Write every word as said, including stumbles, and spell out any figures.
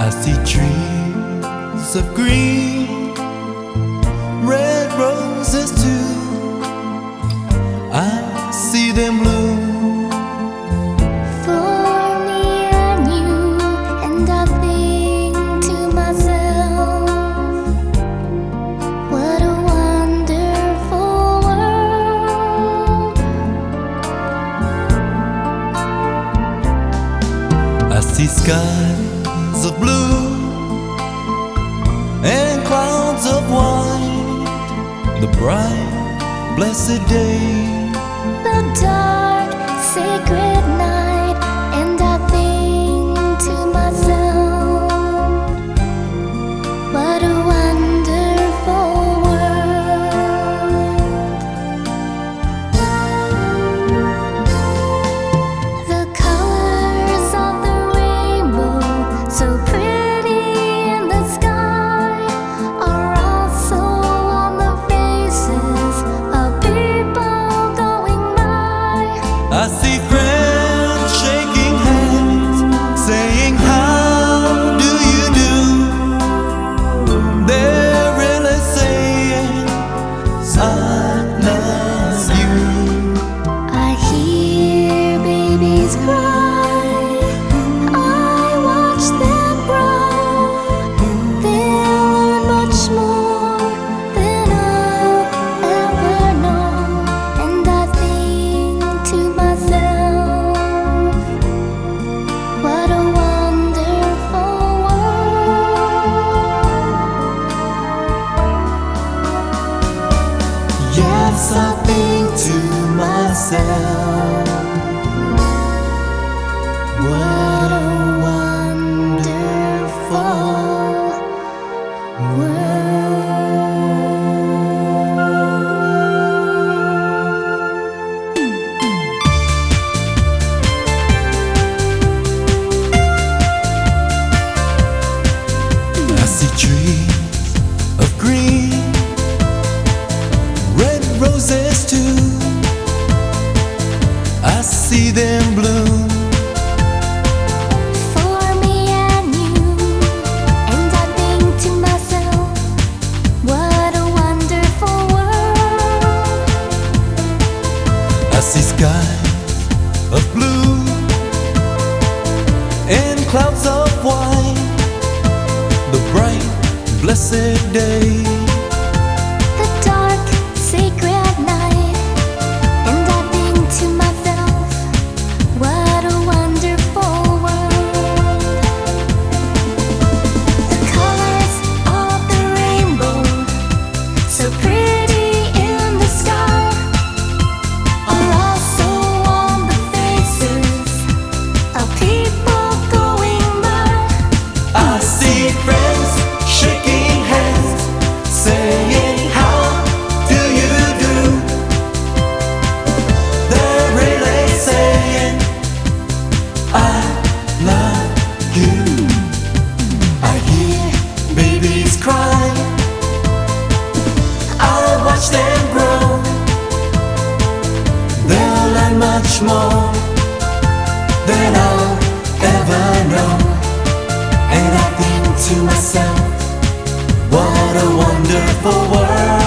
I see trees of green, red roses too. I see them bloom for me and you, and I think to myself, what a wonderful world. I see skies of blue and clouds of white, the bright, blessed day, The dark, sacred night, and I think to myself, what a wonderful world. The colors of the rainbow, so pretty in the sky, are also on the faces of people going by. I see friends shaking hands, saying, "How do you do?" They're really saying, "I love you." I hear babies cry, I watch them grow. They'll learn much more than I'll ever know. And I think to myself, what a wonderful world. Yes, I think to myself, what a wonderful world. I see trees of green, red roses too. I see them bloom For me and you, and I think to myself, what a wonderful world. I see skies of blue and clouds of white, the bright, blessed day, The dark, sacred night, and I think to myself, what a wonderful world. The colors of the rainbow, so pretty in the sky, are also on the faces of people going by. I see friends shaking hands, saying, "How do you do?" They're really saying, "I love you." I hear babies cry, I watch them grow. They'll learn much more than I'll ever know. And I think to myself, what a wonderful world.